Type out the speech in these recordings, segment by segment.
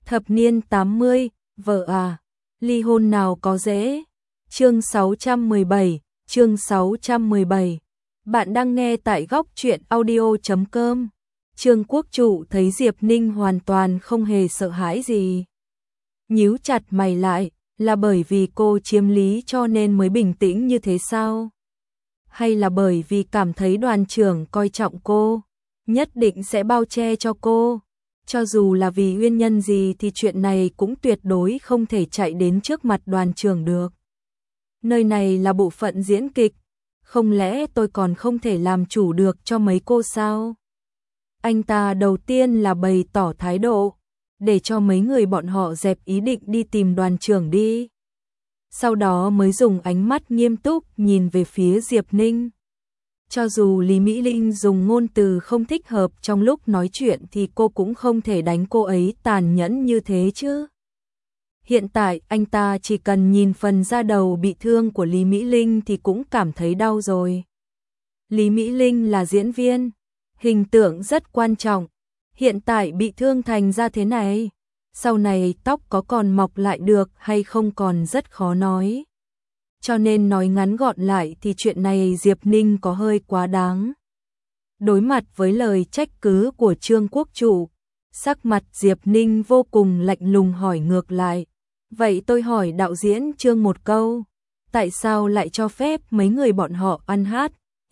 Thập niên 80, vợ à, ly hôn nào có dễ. Chương 617, chương 617. Bạn đang nghe tại góc truyện audio.com. Trương Quốc Trụ thấy Diệp Ninh hoàn toàn không hề sợ hãi gì. Nhíu chặt mày lại, là bởi vì cô chiếm lý cho nên mới bình tĩnh như thế sao? Hay là bởi vì cảm thấy đoàn trưởng coi trọng cô, nhất định sẽ bao che cho cô? Cho dù là vì nguyên nhân gì thì chuyện này cũng tuyệt đối không thể chạy đến trước mặt đoàn trưởng được. Nơi này là bộ phận diễn kịch, không lẽ tôi còn không thể làm chủ được cho mấy cô sao? Anh ta đầu tiên là bày tỏ thái độ, để cho mấy người bọn họ dẹp ý định đi tìm đoàn trưởng đi. Sau đó mới dùng ánh mắt nghiêm túc nhìn về phía Diệp Ninh. Cho dù Lý Mỹ Linh dùng ngôn từ không thích hợp trong lúc nói chuyện thì cô cũng không thể đánh cô ấy tàn nhẫn như thế chứ. Hiện tại anh ta chỉ cần nhìn phần da đầu bị thương của Lý Mỹ Linh thì cũng cảm thấy đau rồi. Lý Mỹ Linh là diễn viên, hình tượng rất quan trọng. Hiện tại bị thương thành ra thế này, sau này tóc có còn mọc lại được hay không còn rất khó nói. Cho nên nói ngắn gọn lại thì chuyện này Diệp Ninh có hơi quá đáng. Đối mặt với lời trách cứ của Trương Quốc Trụ, sắc mặt Diệp Ninh vô cùng lạnh lùng hỏi ngược lại. Vậy tôi hỏi đạo diễn Trương một câu, tại sao lại cho phép mấy người bọn họ ăn hát,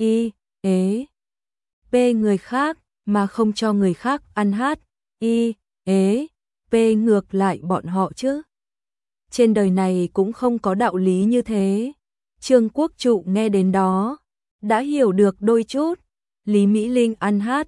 p người khác, mà không cho người khác ăn hát, p ngược lại bọn họ chứ? Trên đời này cũng không có đạo lý như thế. Trương Quốc Trụ nghe đến đó, đã hiểu được đôi chút. Lý Mỹ Linh ăn hát,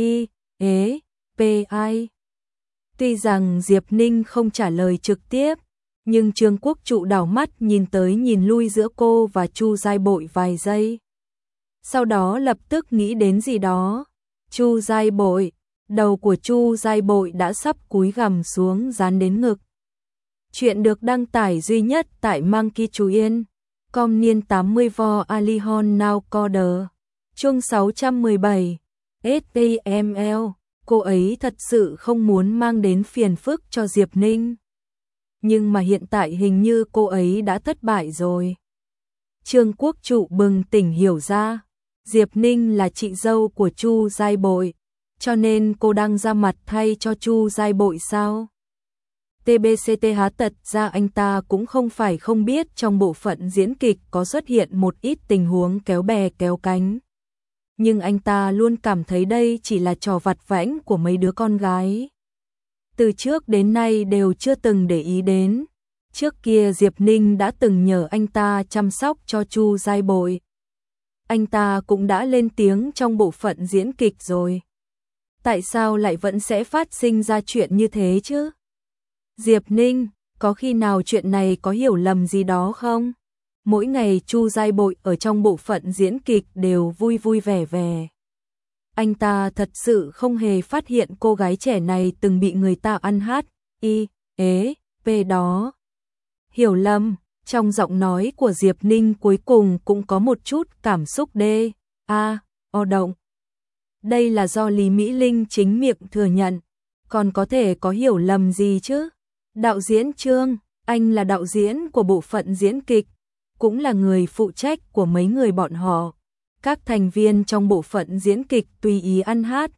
p ai? Tuy rằng Diệp Ninh không trả lời trực tiếp, nhưng Trương Quốc Trụ đảo mắt nhìn tới nhìn lui giữa cô và Chu Giai Bội vài giây. Sau đó lập tức nghĩ đến gì đó. Chu Giai Bội, đầu của Chu Giai Bội đã sắp cúi gằm xuống dán đến ngực. Chuyện được đăng tải duy nhất tại Monkey Chú Yên. Com niên 80 vo Alihon Now Coder. Chương 617. SPML. Cô ấy thật sự không muốn mang đến phiền phức cho Diệp Ninh. Nhưng mà hiện tại hình như cô ấy đã thất bại rồi. Trương Quốc Trụ bừng tỉnh hiểu ra. Diệp Ninh là chị dâu của Chu Giai Bội, cho nên cô đang ra mặt thay cho Chu Giai Bội sao? TBCTH tật ra anh ta cũng không phải không biết trong bộ phận diễn kịch có xuất hiện một ít tình huống kéo bè kéo cánh. Nhưng anh ta luôn cảm thấy đây chỉ là trò vặt vãnh của mấy đứa con gái. Từ trước đến nay đều chưa từng để ý đến. Trước kia Diệp Ninh đã từng nhờ anh ta chăm sóc cho Chu Giai Bội. Anh ta cũng đã lên tiếng trong bộ phận diễn kịch rồi. Tại sao lại vẫn sẽ phát sinh ra chuyện như thế chứ? Diệp Ninh, có khi nào chuyện này có hiểu lầm gì đó không? Mỗi ngày Chu Giai Bội ở trong bộ phận diễn kịch đều vui vui vẻ vẻ. Anh ta thật sự không hề phát hiện cô gái trẻ này từng bị người ta ăn hát, p đó. Hiểu lầm, trong giọng nói của Diệp Ninh cuối cùng cũng có một chút cảm xúc động. Đây là do Lý Mỹ Linh chính miệng thừa nhận, còn có thể có hiểu lầm gì chứ? Đạo diễn Trương, anh là đạo diễn của bộ phận diễn kịch, cũng là người phụ trách của mấy người bọn họ. Các thành viên trong bộ phận diễn kịch tùy ý ăn hát,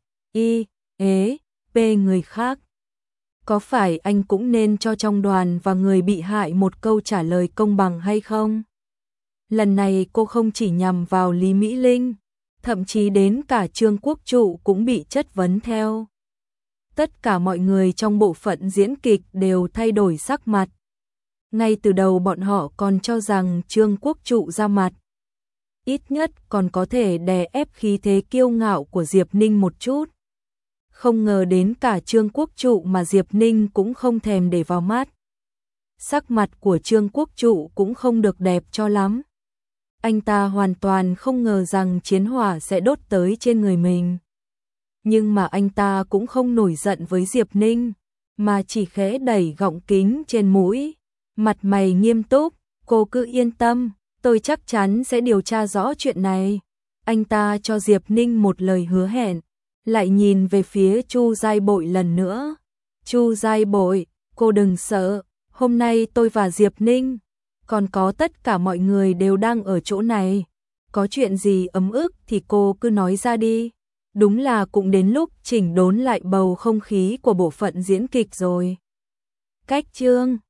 p người khác. Có phải anh cũng nên cho trong đoàn và người bị hại một câu trả lời công bằng hay không? Lần này cô không chỉ nhằm vào Lý Mỹ Linh, thậm chí đến cả Trương Quốc Trụ cũng bị chất vấn theo. Tất cả mọi người trong bộ phận diễn kịch đều thay đổi sắc mặt. Ngay từ đầu bọn họ còn cho rằng Trương Quốc Trụ ra mặt, ít nhất còn có thể đè ép khí thế kiêu ngạo của Diệp Ninh một chút. Không ngờ đến cả Trương Quốc Trụ mà Diệp Ninh cũng không thèm để vào mắt. Sắc mặt của Trương Quốc Trụ cũng không được đẹp cho lắm. Anh ta hoàn toàn không ngờ rằng chiến hỏa sẽ đốt tới trên người mình. Nhưng mà anh ta cũng không nổi giận với Diệp Ninh, mà chỉ khẽ đẩy gọng kính trên mũi. Mặt mày nghiêm túc, cô cứ yên tâm, tôi chắc chắn sẽ điều tra rõ chuyện này. Anh ta cho Diệp Ninh một lời hứa hẹn, lại nhìn về phía Chu Giai Bội lần nữa. Chu Giai Bội, cô đừng sợ, hôm nay tôi và Diệp Ninh, còn có tất cả mọi người đều đang ở chỗ này. Có chuyện gì ấm ức thì cô cứ nói ra đi. Đúng là cũng đến lúc chỉnh đốn lại bầu không khí của bộ phận diễn kịch rồi. Cách chương